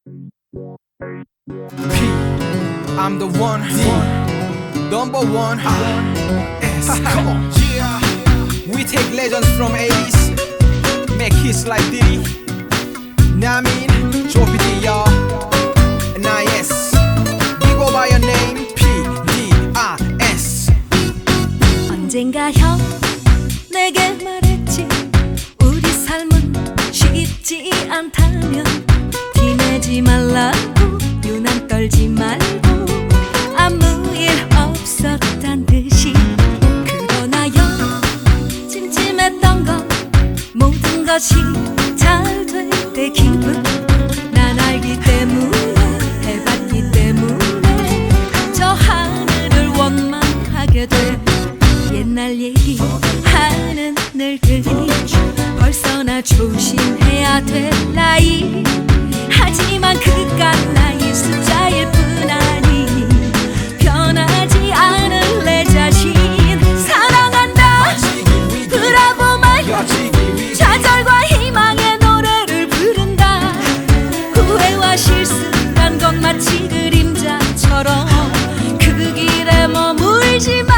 I'm the one, number one. Come on, yeah. We take legends from 80s, make hits like Diddy. Now I mean, Joe PD, y'all. And I.S. We go by your name, P.D.I.S. 언젠가 형 내게 말했지, 우리 삶은 쉽지 않다며. 티내지 말라고, 유난 떨지 말고, 아무 일 없었단 듯이. 그러나 형 찜찜했던 건 모든 것이 잘 될 때 기분. 난 알기 때문에, 해봤기 때문에 저 하늘을 원망하게 돼. 옛날 얘기하는 늙은이, 벌써 나 조심해야 될 나이. 하지만 그깟 나이 숫자일 뿐 아니, 변하지 않을 내 자신. 사랑한다 브라보 말, 좌절과 희망의 노래를 부른다. 후회와 실수란 건 마치 그림자처럼 그 길에 머물지만,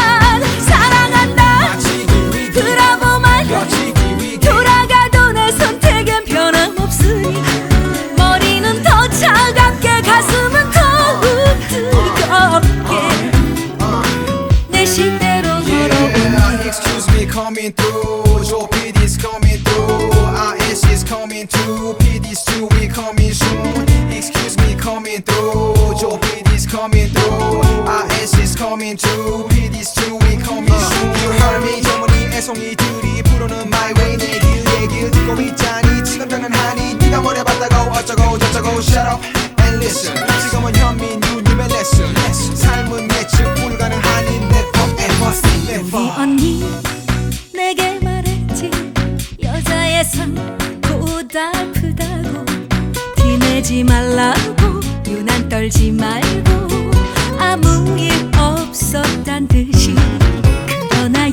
사랑한다 브라보 말, 돌아가도 내 선택엔 변함없으니. 머리는 더 차갑게, 가슴은 더욱 뜨겁게 내 시대로 걸어온. Excuse me coming through, Joe PD's coming through, I.S. is coming through, PD's too, we coming soon. Excuse me coming through, Joe PD's coming through, I.S. is coming through, PD's too, we coming soon. You heard me, 젊은이 애송이들이 부르는 my way, 내 길 얘기를 듣고 있자니. 지금 장난하니, 네가 뭘 해봤다고 어쩌고 저쩌고. Shut up and listen, 지금은 현민유님의 lesson. 삶은 예측 불가능하니 never ever say never. 우리 언니 내게 말했지, 여자의 삶 고달프다고. 티내지 말라고, 유난 떨지 말고, 아무 일 없었단 듯이. 그러나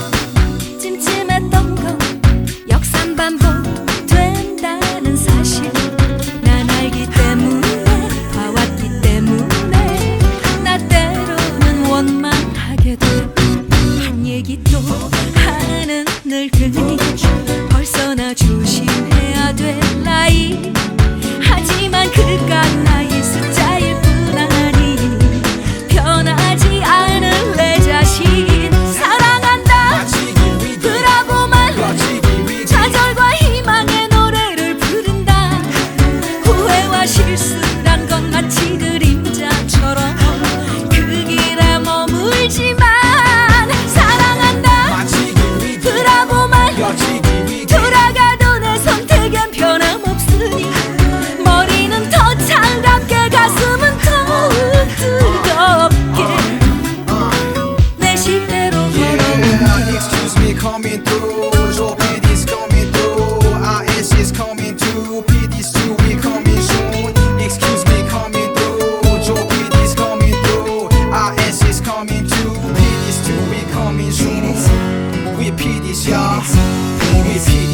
찜찜했던 건 역산 반복된다는 사실. 난 알기 때문에, 봐왔기 때문에 나 때로는 원망하게 돼. 한 얘기 또 하는 늙은이, 벌써 나 조심해야 될 나이. 하지만 그깟 나이 숫자일 뿐 아니, 변하지 않을 내 자신. 사랑한다 브라보 말, 좌절과 희망의 노래를 부른다. 후회와 실수란 건 마치 그림자처럼 그 길에 머물지만, 사랑한다 브라보 말, 돌아가도 내 선택엔 변함없으니. 머리는 더 차갑게, 가슴은 더욱 뜨겁게 내 시대로 걸어온. Excuse me coming through, Joe PD's coming through, I.S. is coming through, PD's too, we coming soon. Excuse me coming through, Joe PD's coming through, I.S. is coming through, PD's too, we coming soon. We PD's y'all, we PD's.